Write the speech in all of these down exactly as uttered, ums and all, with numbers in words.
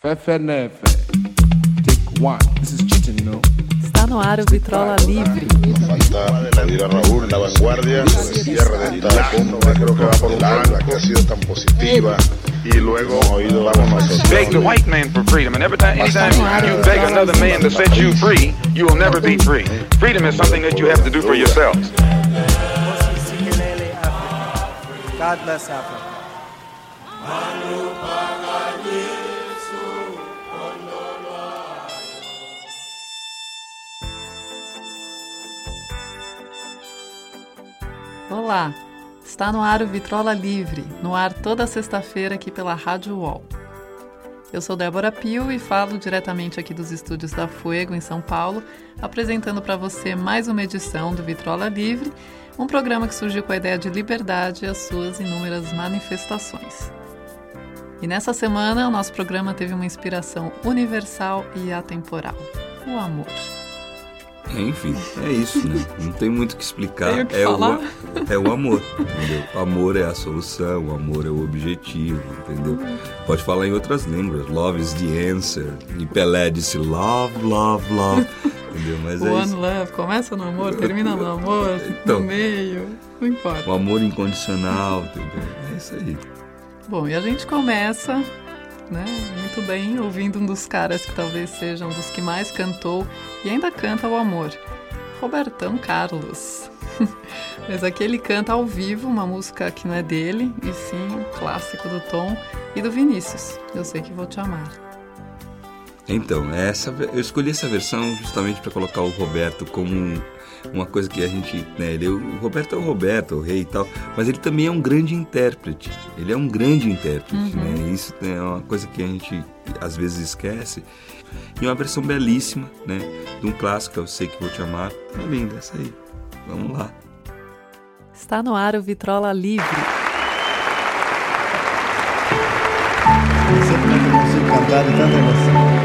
Fefe Nefe. Take one. This is cheating, no? Está no ar o Vitrola Livre. Falta pedir a Raúl la vanguardia, el cierre de esta cumbre, creo que va por un blanco, que ha sido tan positiva. Y luego oído vamos a beg the white man for freedom, and every time, anytime you beg another man to set you free, you will never be free. Freedom is something that you have to do for yourself. God bless Africa. Olá, está no ar o Vitrola Livre, no ar toda sexta-feira aqui pela Rádio U O L. Eu sou Débora Pio e falo diretamente aqui dos estúdios da Fuego, em São Paulo, apresentando para você mais uma edição do Vitrola Livre, um programa que surgiu com a ideia de liberdade e as suas inúmeras manifestações. E nessa semana, o nosso programa teve uma inspiração universal e atemporal: o amor. Enfim, é isso, né? Não tem muito o que explicar. Tenho que é, falar. O, é o amor, entendeu? O amor é a solução, o amor é o objetivo, entendeu? Pode falar em outras línguas. Love is the answer. E Pelé disse love, love, love. Entendeu? Mas é One isso. Love, começa no amor, termina no amor, Então, no meio, não importa. O amor incondicional, entendeu? É isso aí. Bom, e a gente começa, né, muito bem, ouvindo um dos caras que talvez seja um dos que mais cantou e ainda canta o amor, Robertão Carlos. Mas aqui ele canta ao vivo uma música que não é dele, e sim um clássico do Tom e do Vinícius, Eu Sei Que Vou Te Amar. Então, essa, eu escolhi essa versão justamente para colocar o Roberto como um, uma coisa que a gente, né, ele, o Roberto é o Roberto, o rei e tal, mas ele também é um grande intérprete, ele é um grande intérprete, uhum. né, isso é uma coisa que a gente às vezes esquece, e uma versão belíssima, né, de um clássico, Eu Sei Que Vou Te Amar, é linda essa aí, vamos lá. Está no ar o Vitrola Livre. Sempre que eu consigo cantar de tanta emoção.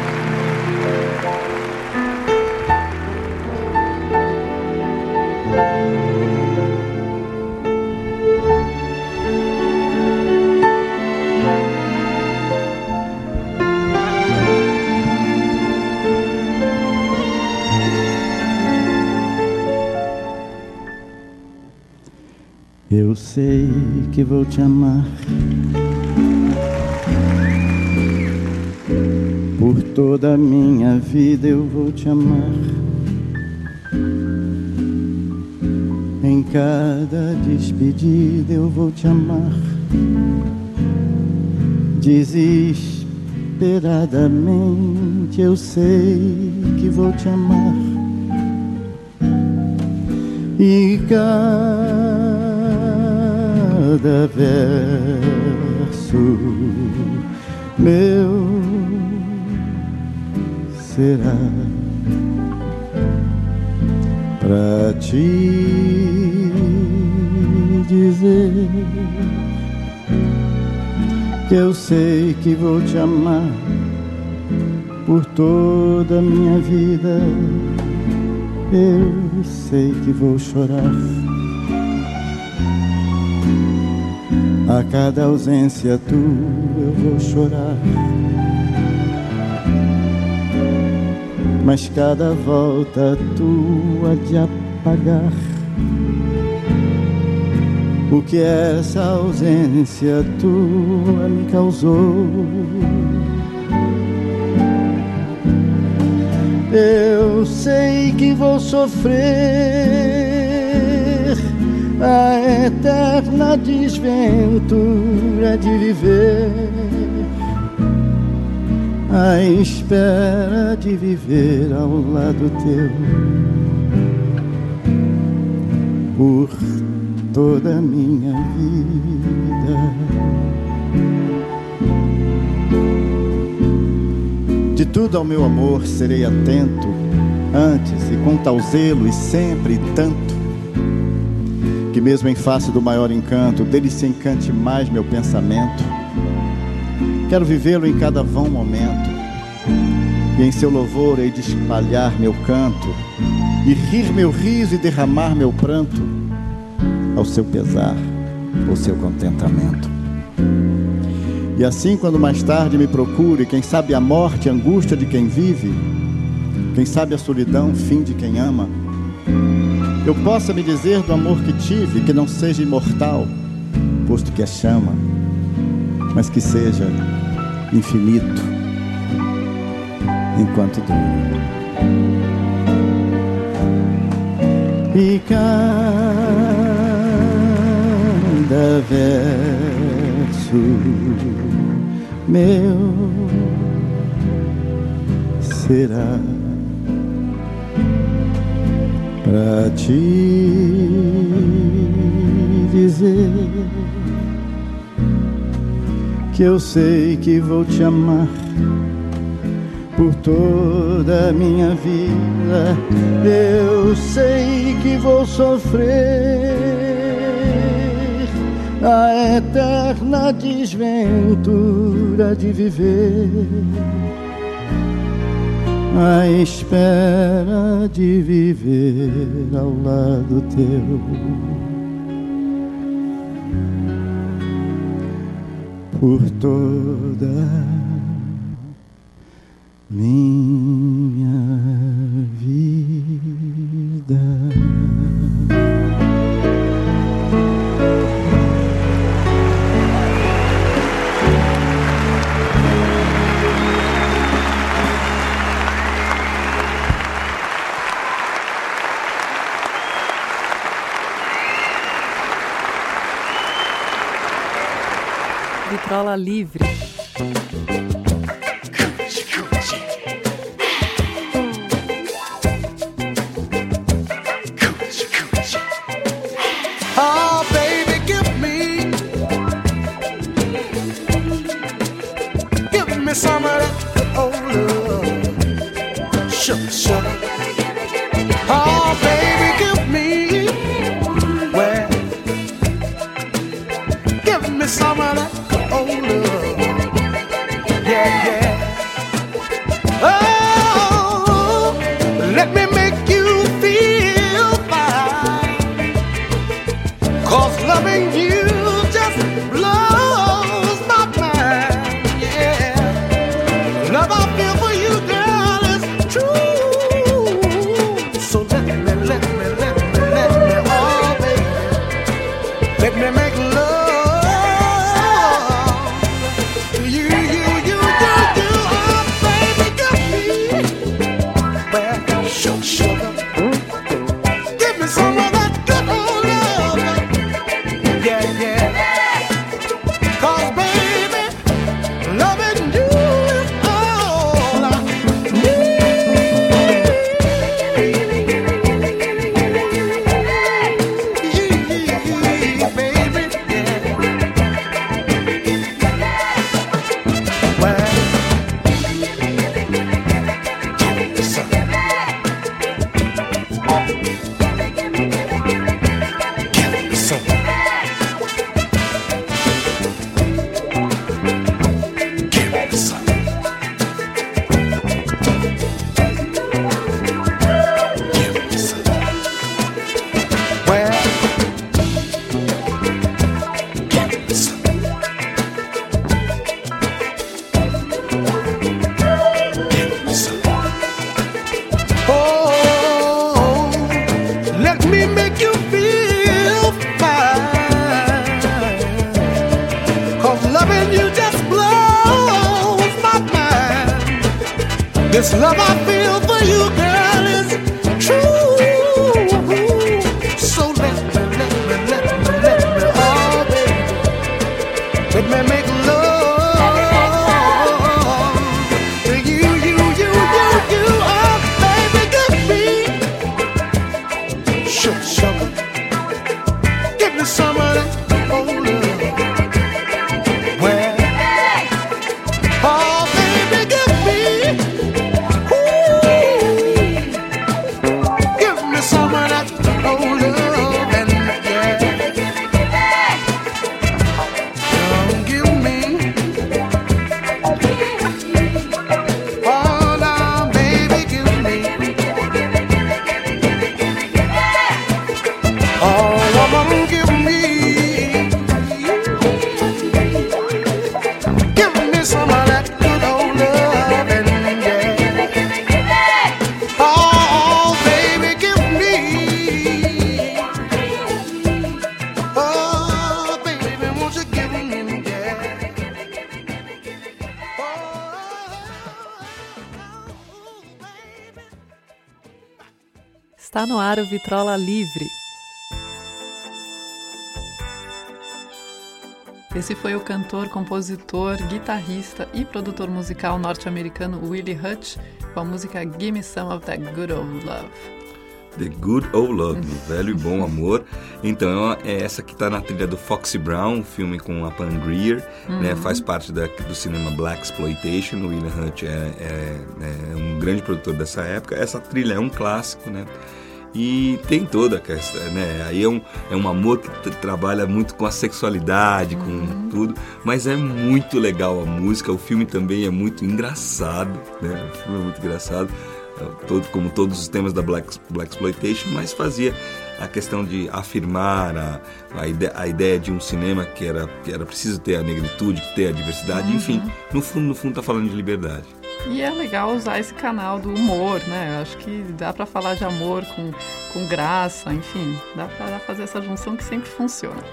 Eu sei que vou te amar por toda a minha vida, eu vou te amar em cada despedida, eu vou te amar desesperadamente. Eu sei que vou te amar e cada Cada verso meu será pra te dizer que eu sei que vou te amar por toda a minha vida. Eu sei que vou chorar a cada ausência tua, eu vou chorar, mas cada volta tua de apagar o que essa ausência tua me causou. Eu sei que vou sofrer a eterna desventura de viver, à espera de viver ao lado teu por toda a minha vida. De tudo ao meu amor serei atento, antes e com tal zelo e sempre e tanto, que mesmo em face do maior encanto, dele se encante mais meu pensamento. Quero vivê-lo em cada vão momento, e em seu louvor hei de espalhar meu canto, e rir meu riso e derramar meu pranto, ao seu pesar, ao seu contentamento. E assim, quando mais tarde me procure, quem sabe a morte, a angústia de quem vive, quem sabe a solidão, fim de quem ama, eu possa me dizer do amor que tive, que não seja imortal, posto que é chama, mas que seja infinito, enquanto dura. E cada verso meu será pra te dizer que eu sei que vou te amar por toda a minha vida. Eu sei que vou sofrer a eterna desventura de viver à espera de viver ao lado teu. Por toda minha vida. Vitrola Livre. Oh, baby, give me, give me some of that old love. Sugar, sugar. Oh, baby, give me, well, give me some of that old love. Yeah, yeah. Oh, let me make you feel fine, 'cause loving you just blows my mind, yeah. Love I feel for you, girl, is true. So let me, let me, let me, let me, oh baby, let me make love to you, you, you, you, you, oh baby, give me, well, sugar, sugar. Give me some of that good old love. Yeah, yeah. 'Cause baby, loving you is all I need. Baby, yeah. Well, give me some. Give me some. Give me some. Give me some. Well, give me some. Give me some. Oh, let me make you feel fine, 'cause loving you just blows my mind. This love I feel for you, girl, is true. So let me, let me, let me, let me, oh baby, let me make love to you, you, you, you, you, oh baby, give me sugar, sugar. Give me some of that old love. Well, oh baby, give me, ooh, Está no ar o Vitrola Livre. Esse foi o cantor, compositor, guitarrista e produtor musical norte-americano Willie Hutch com a música Gimme Some of That Good Old Love. The Good Old Love, velho e bom amor. Então é essa que está na trilha do Foxy Brown, um filme com a Pam Grier, uhum. né, faz parte da, do cinema Black Exploitation. O Willie Hutch é, é, é um grande produtor dessa época. Essa trilha é um clássico, né? E tem toda a questão, né? Aí é um, é um amor que t- trabalha muito com a sexualidade, com uhum. tudo, mas é muito legal a música. O filme também é muito engraçado, né? O filme é muito engraçado, todo, como todos os temas da Black, Black Exploitation, mas fazia a questão de afirmar a, a, ide- a ideia de um cinema que era, que era preciso ter a negritude, ter a diversidade, uhum. enfim, no fundo, no fundo tá falando de liberdade. E é legal usar esse canal do humor, né? Eu acho que dá pra falar de amor com, com graça, enfim, dá pra fazer essa junção que sempre funciona.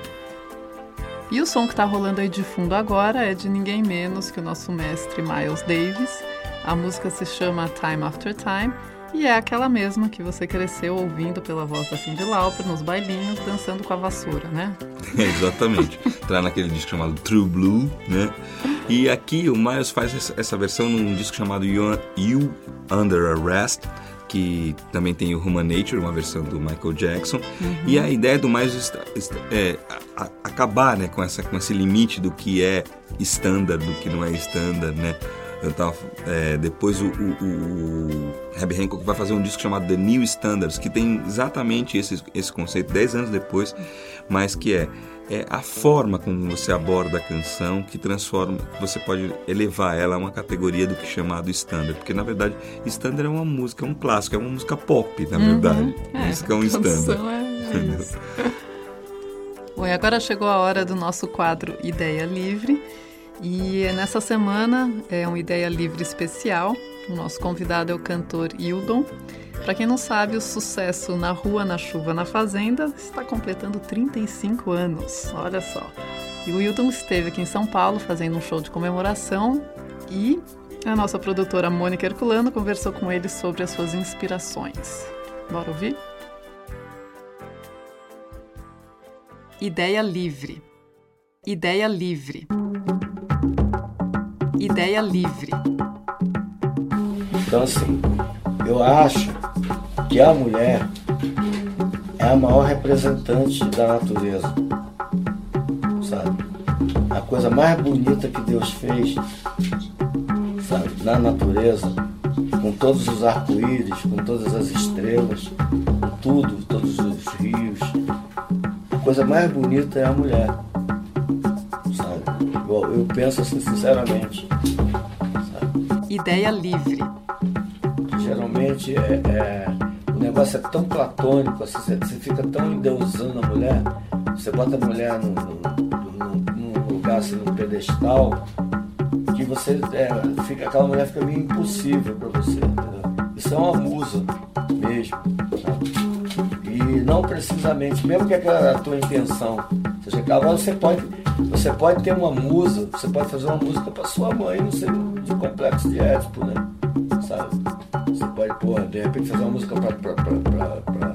E o som que tá rolando aí de fundo agora é de ninguém menos que o nosso mestre Miles Davis. A música se chama Time After Time e é aquela mesma que você cresceu ouvindo pela voz da Cyndi Lauper nos bailinhos, dançando com a vassoura, né? É, exatamente. Tá naquele disco chamado True Blue, né? E aqui o Miles faz essa versão num disco chamado You, you Under Arrest, que também tem o Human Nature, uma versão do Michael Jackson. Uhum. E a ideia do Miles é a, a, acabar, né, com, essa, com esse limite do que é standard, do que não é standard, né? Eu tava, é, depois o, o, o Herbie Hancock vai fazer um disco chamado The New Standards, que tem exatamente esse, esse conceito, dez anos depois, mas que é, é a forma como você aborda a canção que transforma, você pode elevar ela a uma categoria do que é chamado standard, porque na verdade standard é uma música, é um clássico, é uma música pop, na verdade. Uhum. É, música é um standard. É, é isso. Bom, e agora chegou a hora do nosso quadro Ideia Livre. E nessa semana é uma Ideia Livre especial. O nosso convidado é o cantor Hildon. Para quem não sabe, o sucesso Na Rua, na Chuva, na Fazenda está completando trinta e cinco anos. Olha só. E o Hildon esteve aqui em São Paulo fazendo um show de comemoração e a nossa produtora Mônica Herculano conversou com ele sobre as suas inspirações. Bora ouvir? Ideia Livre. Ideia Livre. Ideia Livre. Então, assim, eu acho que a mulher é a maior representante da natureza, sabe? A coisa mais bonita que Deus fez, sabe, na natureza, com todos os arco-íris, com todas as estrelas, com tudo, todos os rios. A coisa mais bonita é a mulher, sabe? Eu, eu penso assim, sinceramente. Sabe? Ideia Livre. Geralmente é, é, o negócio é tão platônico, assim, você, você fica tão endeusando a mulher, você bota a mulher num, num, num lugar, assim, num pedestal, que você, é, fica, aquela mulher fica meio impossível para você, entendeu? Isso é uma musa mesmo, sabe? E não precisamente, mesmo que aquela a tua intenção seja aquela, você pode, você pode ter uma musa, você pode fazer uma música para sua mãe, não sei, de complexo de Édipo, né? Sabe? Você pode, pô, de repente fazer uma música pra, pra, pra, pra, pra...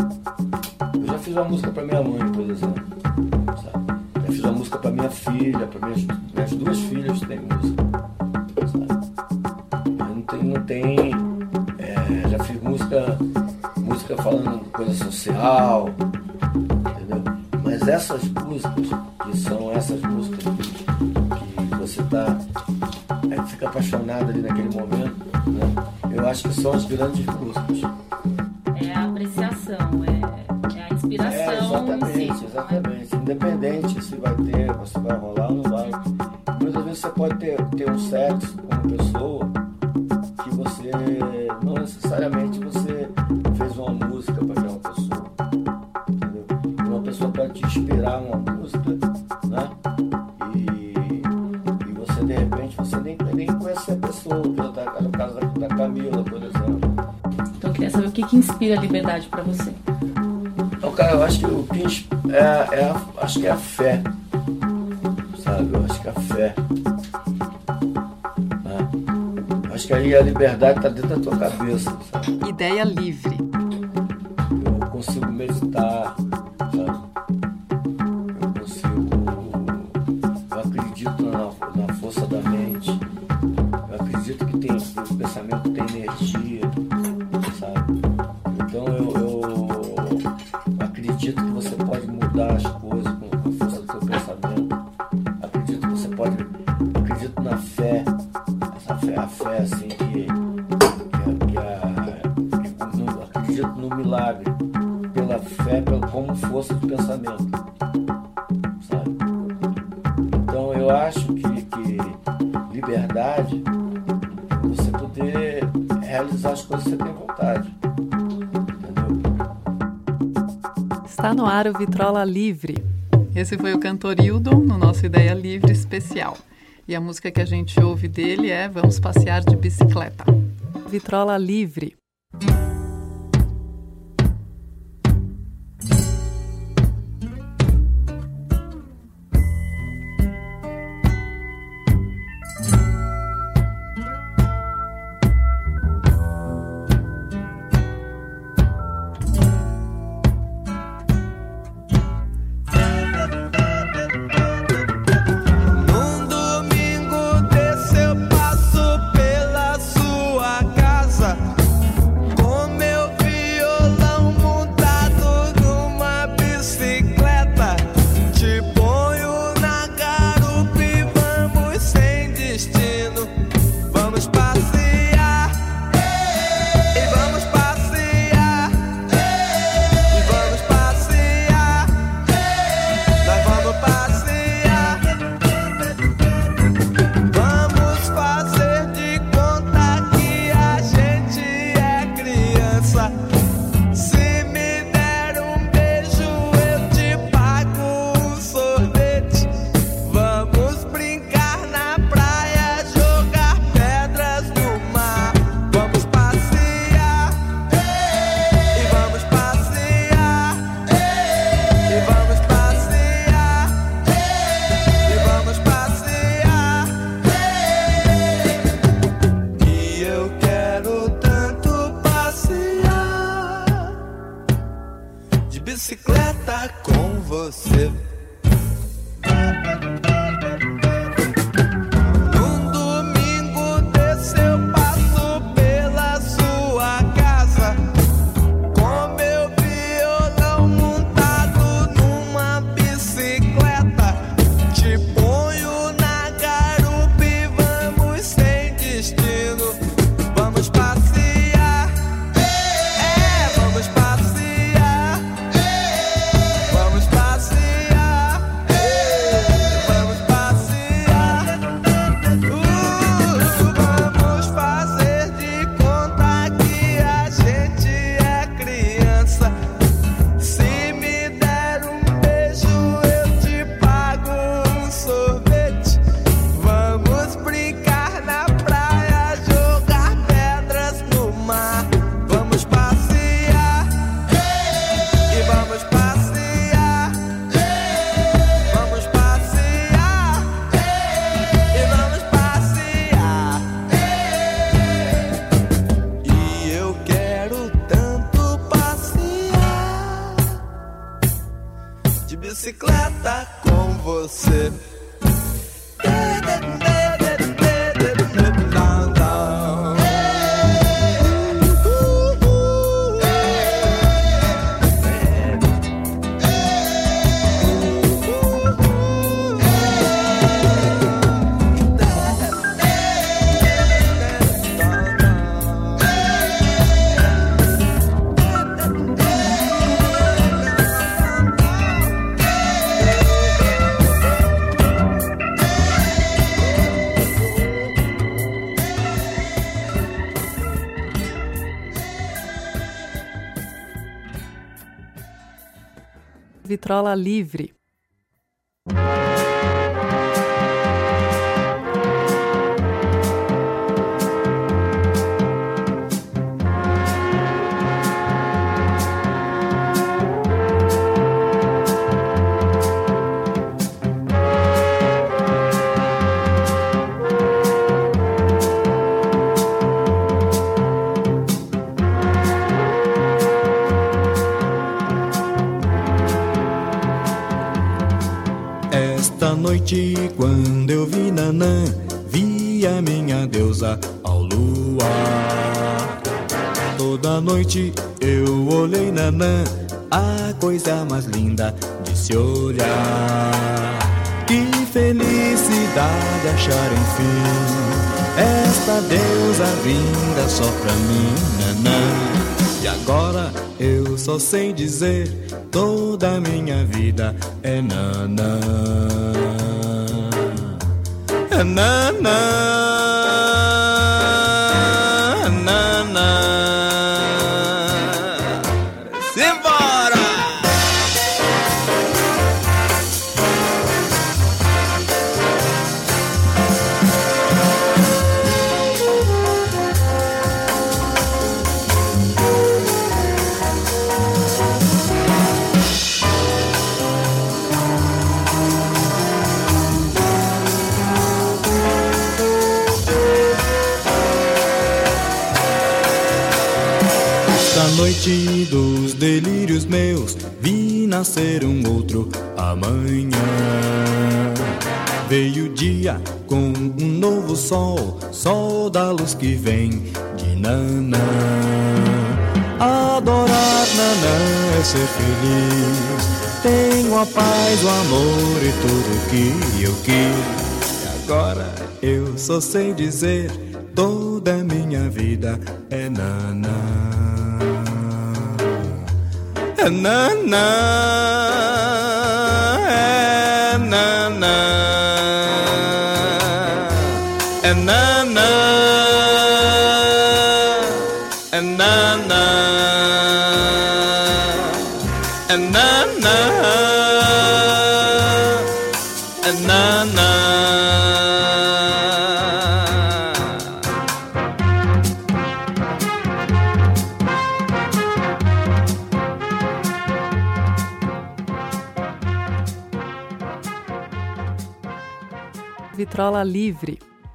Eu já fiz uma música pra minha mãe, por exemplo, sabe? Já fiz uma música pra minha filha, pra minhas, minhas duas filhas têm música, sabe? Mas não tem, não tem é, já fiz música, música falando de coisa social, entendeu? Mas essas músicas, que são essas músicas que, que você tá, é, fica apaixonado ali naquele momento, né? Eu acho que são as grandes músicas. É a apreciação, é, é a inspiração. É, exatamente, si, exatamente. Independente se vai ter, se vai rolar ou não vai. Muitas vezes você pode ter, ter um sexo com uma pessoa que você, não necessariamente você fez uma música para aquela pessoa. Entendeu? Uma pessoa pode te inspirar uma música, né? E, e você, de repente, você nem, nem conhece a pessoa, no caso da, da Camila, por exemplo. Então eu queria saber o que, que inspira a liberdade para você. Então, cara, eu acho que o que é, é a, acho que é a fé, sabe? Eu acho que é a fé. Né? Acho que aí a liberdade está dentro da tua cabeça, sabe? Ideia Livre. Eu acredito que tem, o pensamento tem energia, sabe? Então eu, eu acredito que você pode mudar as coisas com a força do seu pensamento. Acredito que você pode, acredito na fé, essa fé, a fé assim que, que, que, a, que no, acredito no milagre, pela fé, pela, como força de pensamento, sabe? Então eu acho que, que liberdade é você poder realizar as coisas que você tem vontade. Está no ar o Vitrola Livre. Esse foi o cantor Hildon no nosso Ideia Livre especial. E a música que a gente ouve dele é Vamos Passear de Bicicleta. Vitrola Livre. Bicicleta com você. Num domingo desse eu passo pela sua casa, com meu violão montado numa bicicleta. Te ponho na garupa e vamos sem destino. Vamos passear, é, vamos passear. Bicicleta com você. Vitrola Livre. Esta noite, quando eu vi Nanã é minha deusa ao luar. Toda noite eu olhei Nanã, a coisa mais linda de se olhar. Que felicidade achar enfim esta deusa vinda só pra mim, Nanã. E agora eu só sei dizer, toda a minha vida é Nanã. É Nanã, Nanã. Simbora! Noite dos delírios meus, vi nascer um outro amanhã. Veio o dia com um novo sol, sol da luz que vem de Nanã. Adorar Nanã é ser feliz, tenho a paz, o amor e tudo que eu quis. E agora eu só sei dizer, toda a minha vida é Nanã. É Nanã, é Nanã, é Nanã, é Nanã, é Nanã, é Nanã. Vitrola Livre.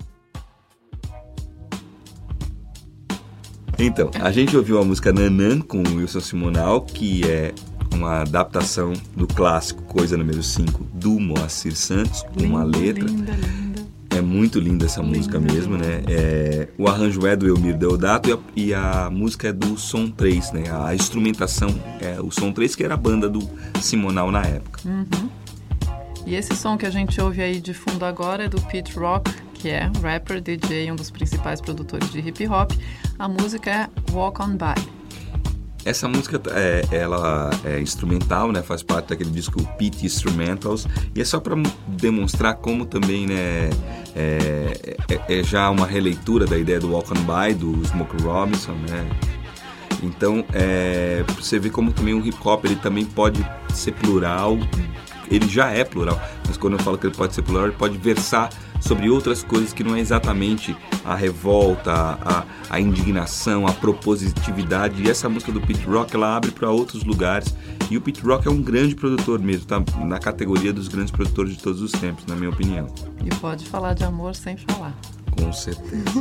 Então, a gente ouviu a música Nanã com o Wilson Simonal, que é uma adaptação do clássico Coisa Número cinco do Moacir Santos, com uma letra. Linda, linda. É muito linda essa Linda, música mesmo, né? É, o arranjo é do Elmir Deodato e a, e a música é do Som três, né? A instrumentação é o Som três, que era a banda do Simonal na época. Uhum. E esse som que a gente ouve aí de fundo agora é do Pete Rock, que é rapper, D J, um dos principais produtores de hip hop. A música é Walk On By. Essa música é, ela é instrumental, né? Faz parte daquele disco Pete Instrumentals, e é só para demonstrar como também, né, é, é, é já uma releitura da ideia do Walk On By, do Smokey Robinson, né? Então, é, você vê como também o hip hop ele também pode ser plural. Ele já é plural, mas quando eu falo que ele pode ser plural, ele pode versar sobre outras coisas que não é exatamente a revolta, a, a indignação, a propositividade. E essa música do Pete Rock, ela abre para outros lugares. E o Pete Rock é um grande produtor mesmo, tá na categoria dos grandes produtores de todos os tempos, na minha opinião. E pode falar de amor sem falar. Com certeza.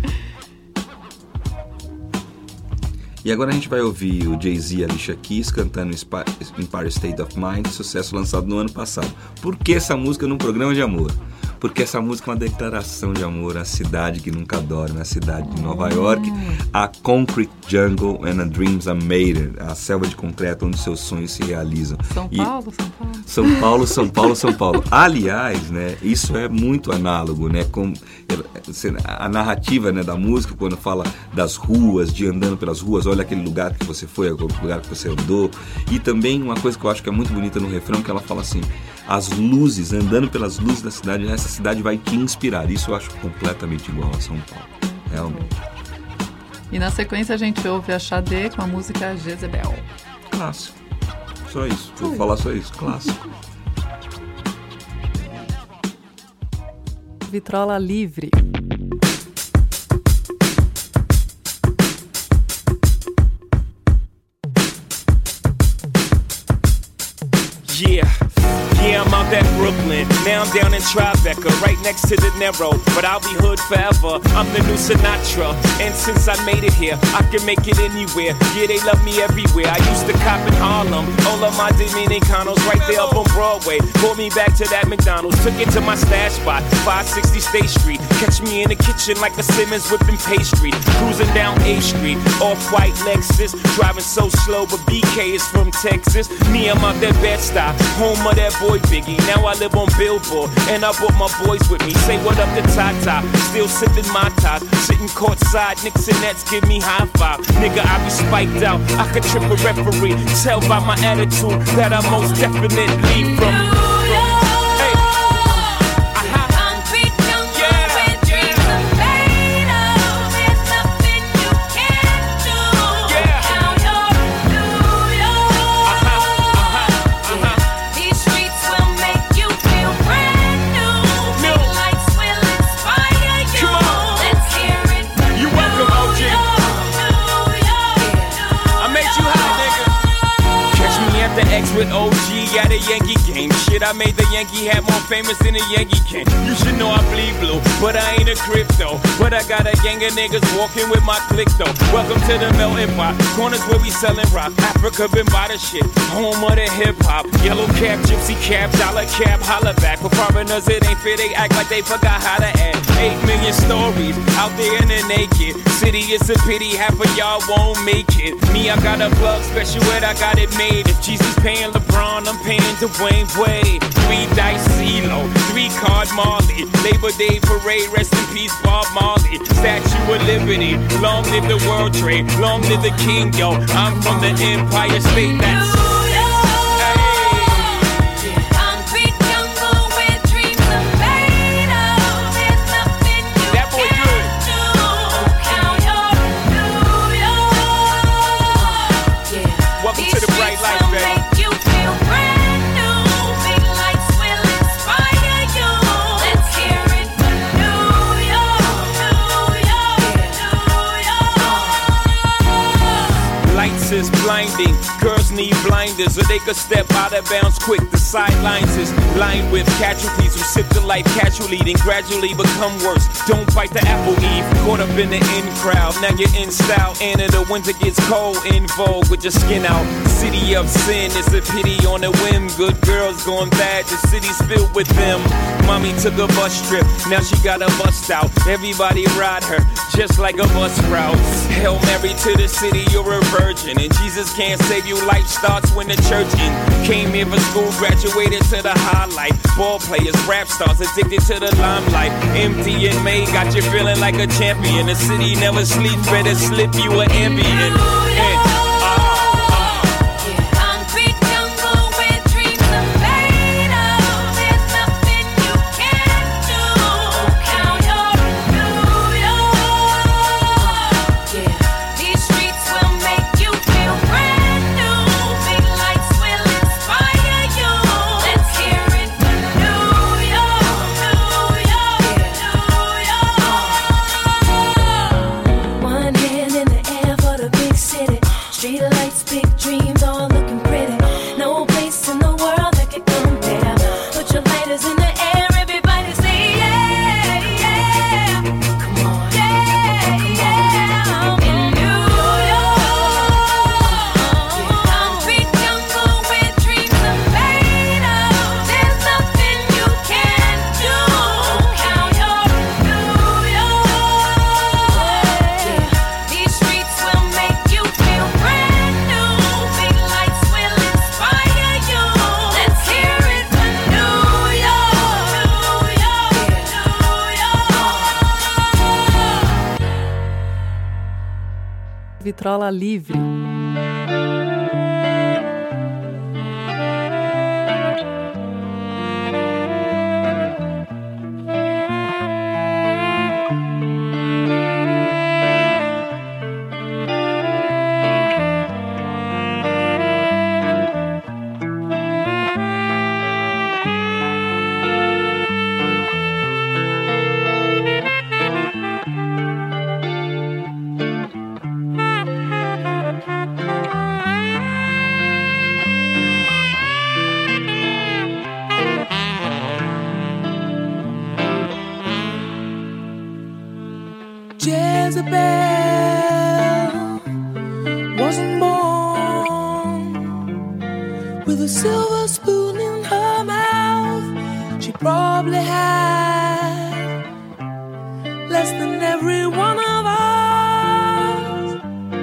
E agora a gente vai ouvir o Jay-Z e a Alicia Keys cantando Empire State of Mind, sucesso lançado no ano passado. Por que essa música num programa de amor? Porque essa música é uma declaração de amor à cidade que nunca dorme, a cidade de Nova York, a Concrete Jungle and a Dreams Are Made, a selva de concreto onde seus sonhos se realizam. São e Paulo, São Paulo. São Paulo, São Paulo, São Paulo. Aliás, né, isso é muito análogo, né, com a narrativa, né, da música, quando fala das ruas, de andando pelas ruas, olha aquele lugar que você foi, aquele lugar que você andou. E também uma coisa que eu acho que é muito bonita no refrão, que ela fala assim, as luzes, andando pelas luzes da cidade, essa cidade vai te inspirar. Isso eu acho completamente igual a São Paulo, realmente. E na sequência a gente ouve a Xadê com a música Jezebel. Clássico. Só isso. Vou falar só isso. Clássico. Vitrola Livre. Yeah, yeah, I'm out at Brooklyn, Now I'm down in Tribeca, right next to the Narrow, but I'll be hood forever. I'm the new Sinatra, and since I made it here, I can make it anywhere. Yeah, they love me everywhere. I used to cop in Harlem, all of my Dominicanos right there up on Broadway. Pulled me back to that McDonald's, took it to my stash spot, five sixty State Street. Catch me in the kitchen like a Simmons whipping pastry. Cruising down A Street, off-white Lexus, driving so slow, but B K is from Texas. Me, I'm out that Bed-Stuy, home of that boy Biggie. Now I live on Billboard, and I brought my boys with me. Say what up to Tata, still sipping my top, sitting courtside, Knicks and Nets give me high five. Nigga, I be spiked out, I could trip a referee. Tell by my attitude that I most definitely from. With O G at a Yankee game. Shit, I made the Yankee hat more famous than a Yankee can. You should know I bleed blue, but I ain't a crypto. But I got a gang of niggas walking with my click though. Welcome to the melting pot. Corners where we selling rock. Africa been by the shit. Home of the hip hop. Yellow cap, gypsy cap, dollar cap, holla back. For foreigners it ain't fair, they act like they forgot how to act. Eight million stories out there in the naked city. It's a pity half of y'all won't make it. Me, I got a plug special ed, I got it made. If Jesus paying LeBron, I'm paying Dwayne Wade. Three dice CeeLo, three card Marley. Labor Day parade, rest in peace Bob Marley. Statue of Liberty, long live the World Trade, long live the King, yo. I'm from the Empire State, that's is blinding. Girls need blinders so they could step out of bounds quick. The sidelines is lined with casualties who sip the life casually, then gradually become worse. Don't bite the apple, Eve. Caught up in the in crowd. Now you're in style, and in the winter gets cold. In vogue with your skin out. City of sin, it's a pity on a whim. Good girls going bad, the city's filled with them. Mommy took a bus trip, now she got a bust out. Everybody ride her, just like a bus route. Hail Mary to the city, you're a virgin. And Jesus can't save you, life starts when the church in. Came here for school, graduated to the highlight. Ball players, rap stars, addicted to the limelight. Empty in May, got you feeling like a champion. The city never sleeps, better slip you an ambient. And, Vitrola Livre. Jezebel wasn't born with a silver spoon in her mouth. She probably had less than every one of us.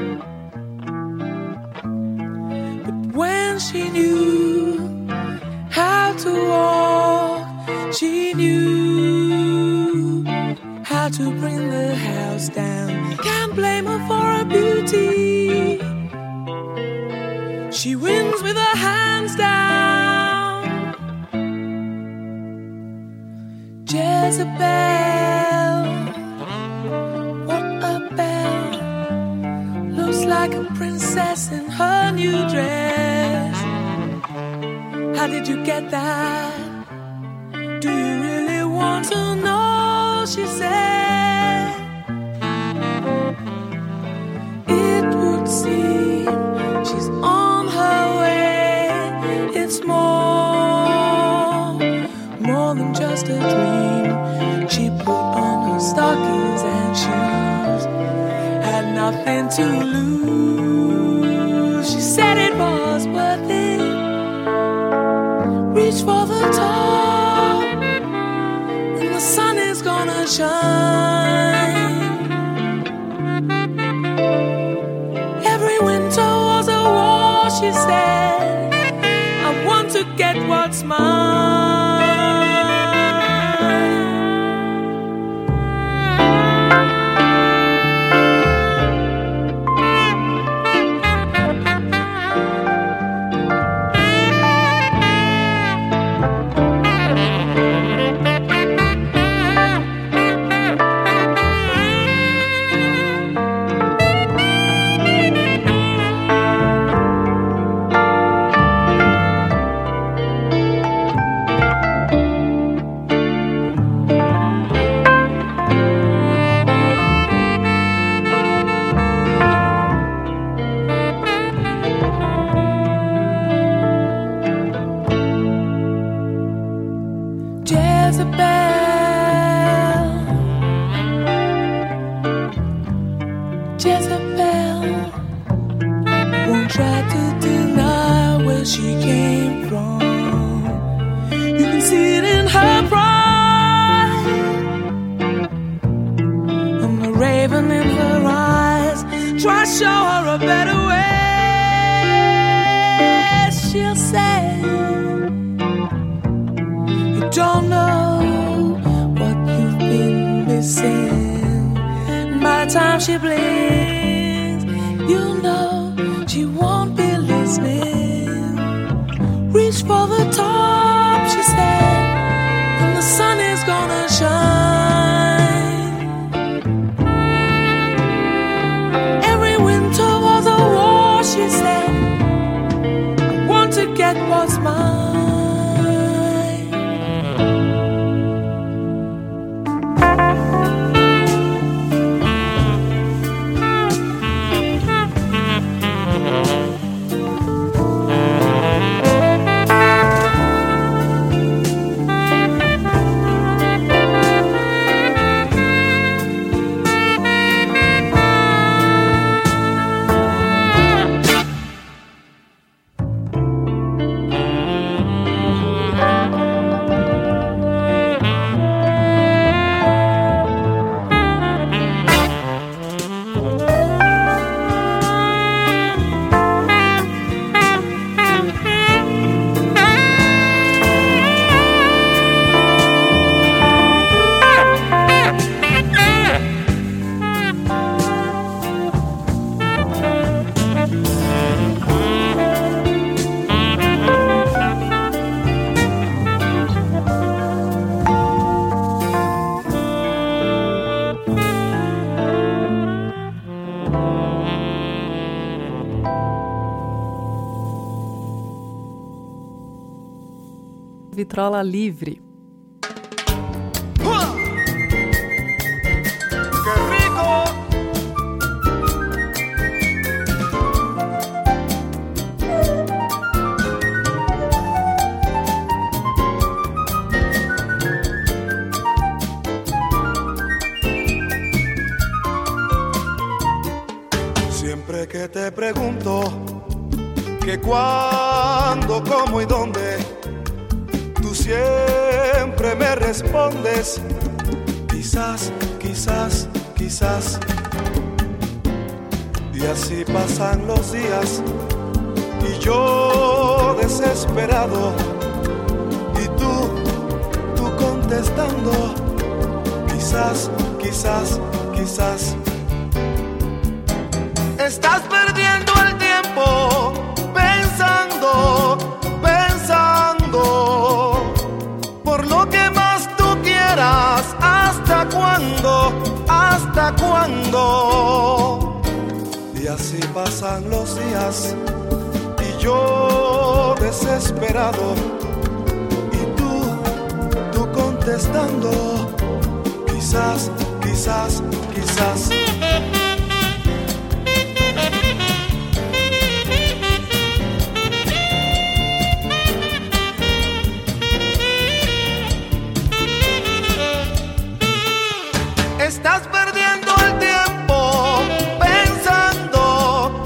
But when she knew how to walk, she knew how to bring the house down. Can't blame her for her beauty. She wins with her hands down. Jezebel, what a belle. Looks like a princess in her new dress. How did you get that? Do you really want to know? She said, it would seem she's on her way. It's more, more than just a dream. She put on her stockings and shoes, had nothing to lose. She said it was worth it. Reach for the top, and the sun is gonna shine. Every winter was a war, she said. I want to get what's mine. She blinks, you know she won't be listening. Reach for the top, she said, and the sun is gonna shine. Every winter was a war, she said. I want to get what's mine. Vitrola Livre. Siempre que te pregunto que cuándo, cómo y dónde, tú siempre me respondes quizás, quizás, quizás. Y así pasan los días y yo desesperado y tú, tú contestando quizás, quizás, quizás. Estás perdiendo el tiempo pensando, pensando por lo que más tú quieras. ¿Hasta cuándo? ¿Hasta cuándo? Y así pasan los días y yo desesperado y tú, tú contestando quizás, quizás, quizás. Estás perdiendo el tiempo pensando,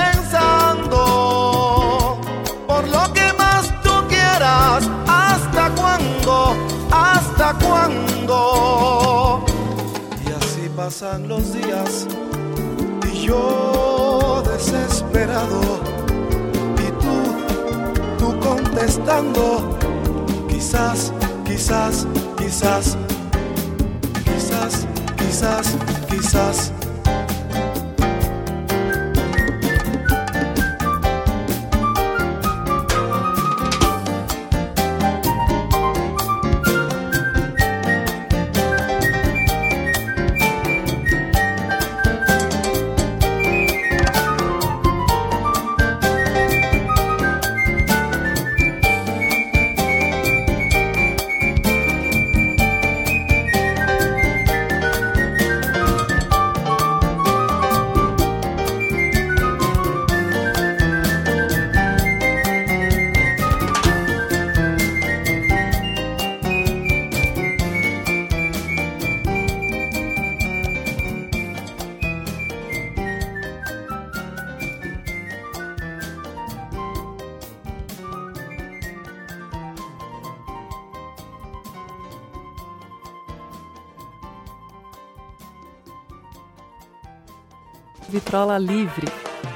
pensando por lo que más tú quieras. ¿Hasta cuándo? ¿Hasta cuándo? Y así pasan los días y yo desesperado y tú, tú contestando quizás, quizás, quizás, quizás. Quizás, quizás. Vitrola Livre.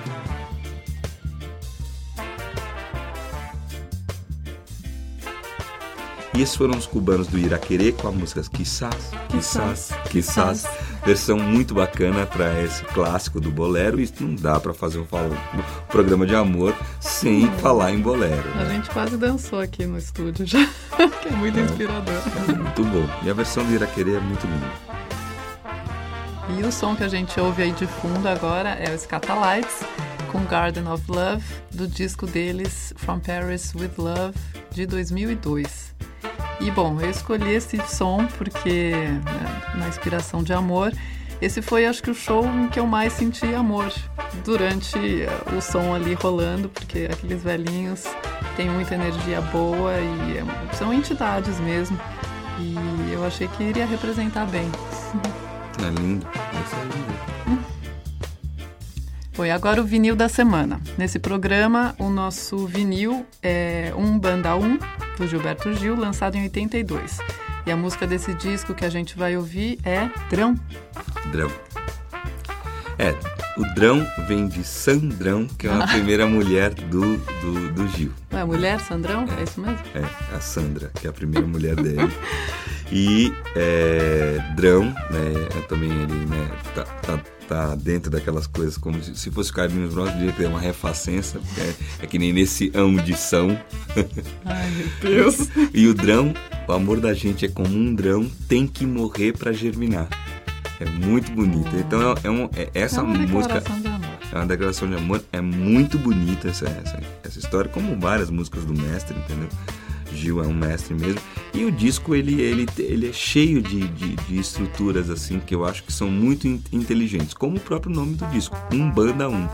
E esses foram os cubanos do Iraquerê com a música Quizás, Quizás, Quizás. Versão muito bacana para esse clássico do bolero. E não dá para fazer um, um programa de amor sem hum. falar em bolero. A né? gente quase dançou aqui no estúdio já, que é muito é, inspirador. É muito bom. E a versão do Iraquerê é muito linda. E o som que a gente ouve aí de fundo agora é o Scatalites com Garden of Love, do disco deles From Paris with Love, de dois mil e dois. E bom, eu escolhi esse som porque, né, na inspiração de amor, esse foi acho que o show em que eu mais senti amor durante o som ali rolando, porque aqueles velhinhos têm muita energia boa e é, são entidades mesmo. E eu achei que iria representar bem. É lindo, isso é lindo. Bom, e agora o vinil da semana. Nesse programa, o nosso vinil é Um Banda um, do Gilberto Gil, lançado em oitenta e dois. E a música desse disco que a gente vai ouvir é Drão. Drão. É, o Drão vem de Sandrão, que é a primeira mulher do, do, do Gil. Não é mulher, Sandrão? É, é isso mesmo? É, a Sandra, que é a primeira mulher dele. E é, Drão, né, é também ele, né, tá, tá, tá dentro daquelas coisas como se, se fosse o Carlinhos Brown, diria que é uma refacença, é, é que nem nesse ão de São. Ai, meu Deus. E o Drão, o amor da gente é como um drão, tem que morrer pra germinar. É muito bonito. Então é, é um, é, essa é uma música declaração de amor. É uma declaração de amor, é muito bonita essa, essa, essa história, como várias músicas do mestre, entendeu? Gil é um mestre mesmo. E o disco, ele, ele, ele é cheio de, de, de estruturas, assim, que eu acho que são muito in- inteligentes. Como o próprio nome do disco, Um Banda um.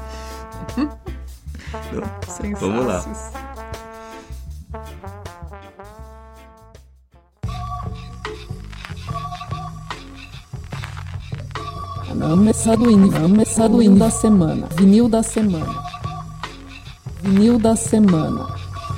Então, vamos lá. Vinil da semana. Vinil da semana. Vinil da semana.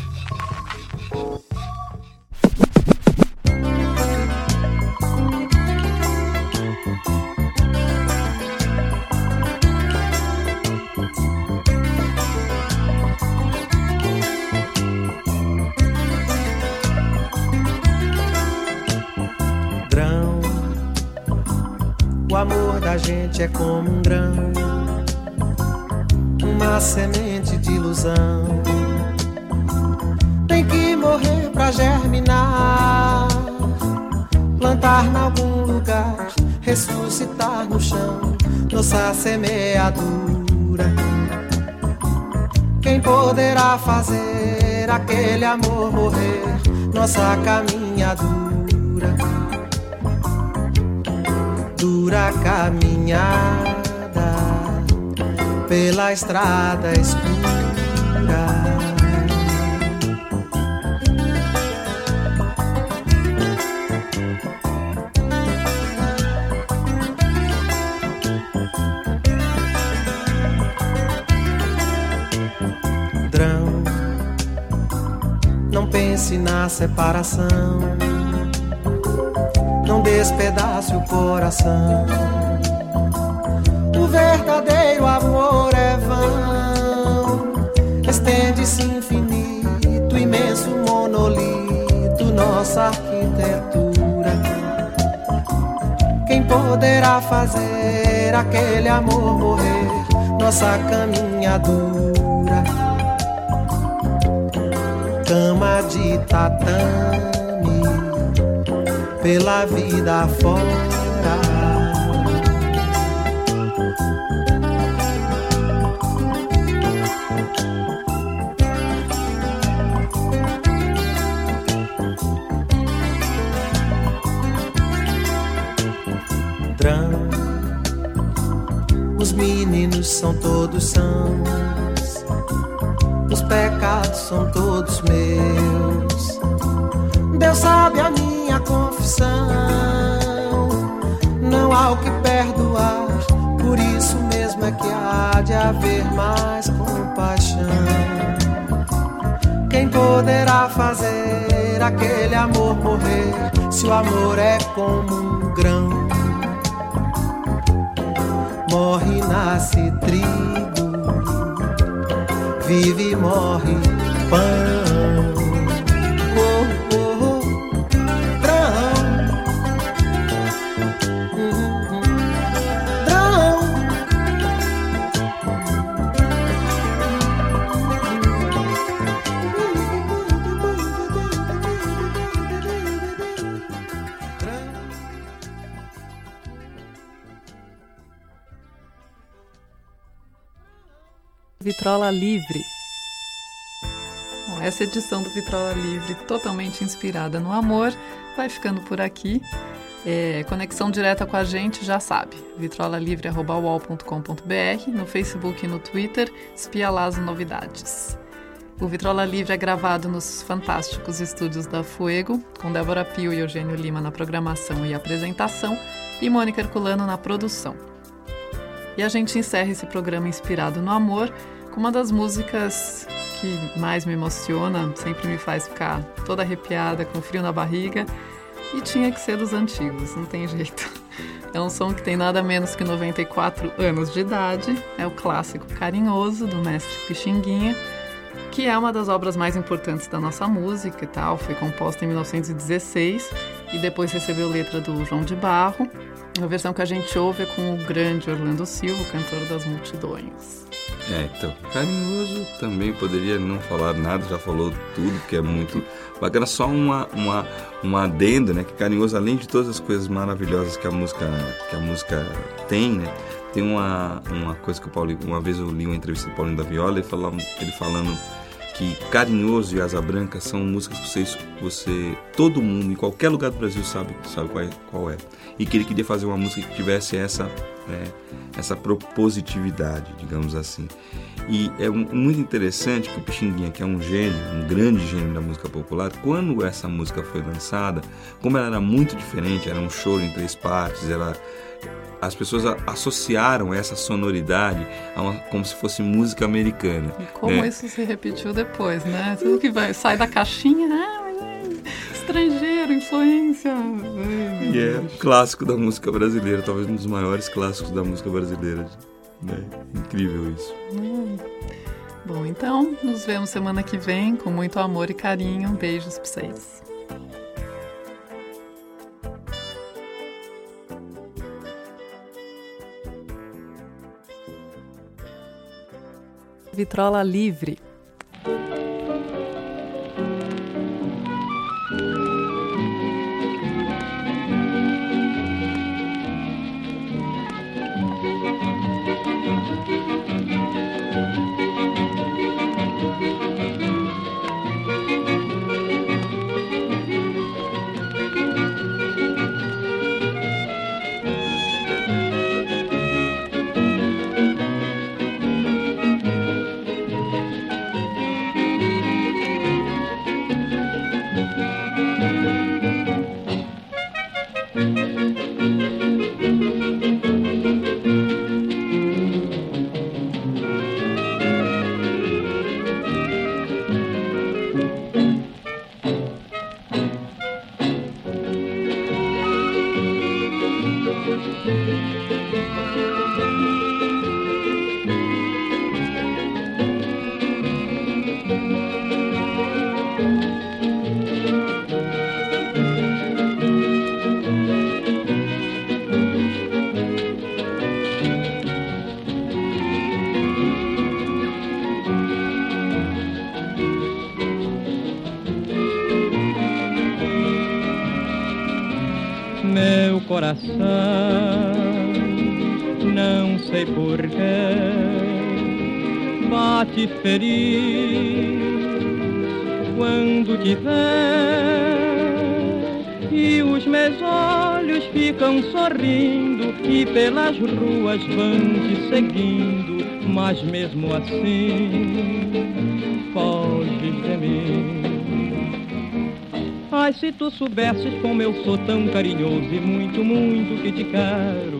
O amor da gente é como um grão, uma semente de ilusão. Tem que morrer pra germinar, plantar em algum lugar, ressuscitar no chão, nossa semeadura. Quem poderá fazer aquele amor morrer, nossa caminhadura? Dura caminhada pela estrada escura. Drão, não pense na separação, não despedace o coração. O verdadeiro amor é vão, estende-se infinito, imenso monolito, nossa arquitetura. Quem poderá fazer aquele amor morrer, nossa caminhadura? Cama de tatame pela vida fora. Drão, os meninos são todos sãos, os pecados são todos meus. Deus sabe a minha confissão, não há o que perdoar, por isso mesmo é que há de haver mais compaixão. Quem poderá fazer aquele amor morrer, se o amor é como um grão? Morre, nasce trigo, vive e morre pão. Vitrola Livre. Bom, essa edição do Vitrola Livre, totalmente inspirada no amor, vai ficando por aqui. É, conexão direta com a gente, já sabe, vitrola livre arroba u o l ponto com ponto b r, no Facebook e no Twitter, espia lá as novidades. O Vitrola Livre é gravado nos fantásticos estúdios da Fuego, com Débora Pio e Eugênio Lima na programação e apresentação, e Mônica Herculano na produção. E a gente encerra esse programa inspirado no amor com uma das músicas que mais me emociona, sempre me faz ficar toda arrepiada, com frio na barriga, e tinha que ser dos antigos, não tem jeito. É um som que tem nada menos que noventa e quatro anos de idade, é o clássico Carinhoso, do mestre Pixinguinha, que é uma das obras mais importantes da nossa música e tal, foi composta em mil novecentos e dezesseis e depois recebeu letra do João de Barro. A versão que a gente ouve é com o grande Orlando Silva, cantor das multidões. É, então, Carinhoso também poderia não falar nada, já falou tudo, que é muito bacana. Só uma, uma, uma adendo, né, que Carinhoso, além de todas as coisas maravilhosas que a música, que a música tem, né, tem uma, uma coisa que o Paulinho, uma vez eu li uma entrevista do Paulinho da Viola, ele falando, ele falando que Carinhoso e Asa Branca são músicas que você, você, todo mundo, em qualquer lugar do Brasil sabe, sabe qual, é, qual é. E que ele queria fazer uma música que tivesse essa, né, essa propositividade, digamos assim. E é muito interessante que o Pixinguinha, que é um gênio, um grande gênio da música popular, quando essa música foi lançada, como ela era muito diferente, era um choro em três partes, ela as pessoas a, associaram essa sonoridade a uma, como se fosse música americana. E como né? isso se repetiu depois, né? Tudo que vai, sai da caixinha, ah, estrangeiro, influência. Ai, e é clássico da música brasileira, talvez um dos maiores clássicos da música brasileira. Né? Incrível isso. Hum. Bom, então nos vemos semana que vem com muito amor e carinho. Beijos pra vocês. Vitrola Livre. Meu coração, não sei porquê, bate feliz quando te vê, e os meus olhos ficam sorrindo e pelas ruas vão te seguindo, mas mesmo assim foges de mim. Ai, se tu soubesses como eu sou tão carinhoso e muito, muito que te quero,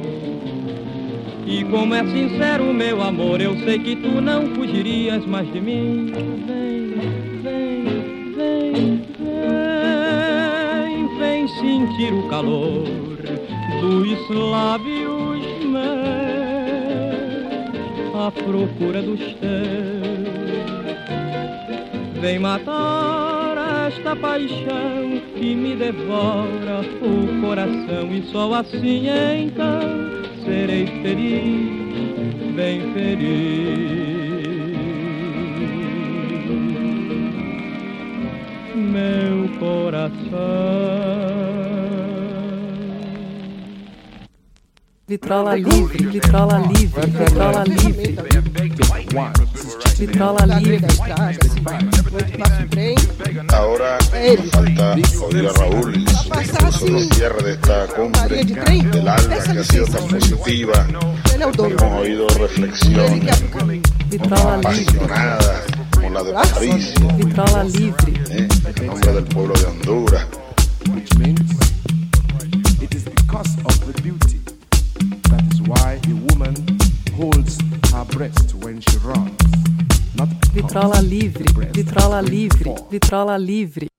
e como é sincero o meu amor, eu sei que tu não fugirias mais de mim. Vem, vem, vem, vem, vem sentir o calor dos lábios meus à procura dos teus. Vem matar esta paixão que me devora o coração, e só assim então serei feliz, bem feliz. Meu coração. Vitrola Livre, Vitrola Livre, Vitrola Livre. Vitrola Livre. Ahora nos falta oír a Raúl y su discurso de cierre de esta cumbre del alma que ha sido tan positiva. Hemos oído reflexiones apasionadas como la de Patricia, Vitrola Livre, eh, en nombre del pueblo de Honduras. Which means it is because of the beauty. That is why a woman holds her breast when she runs. Vitrola Livre, Vitrola Livre, Vitrola Livre.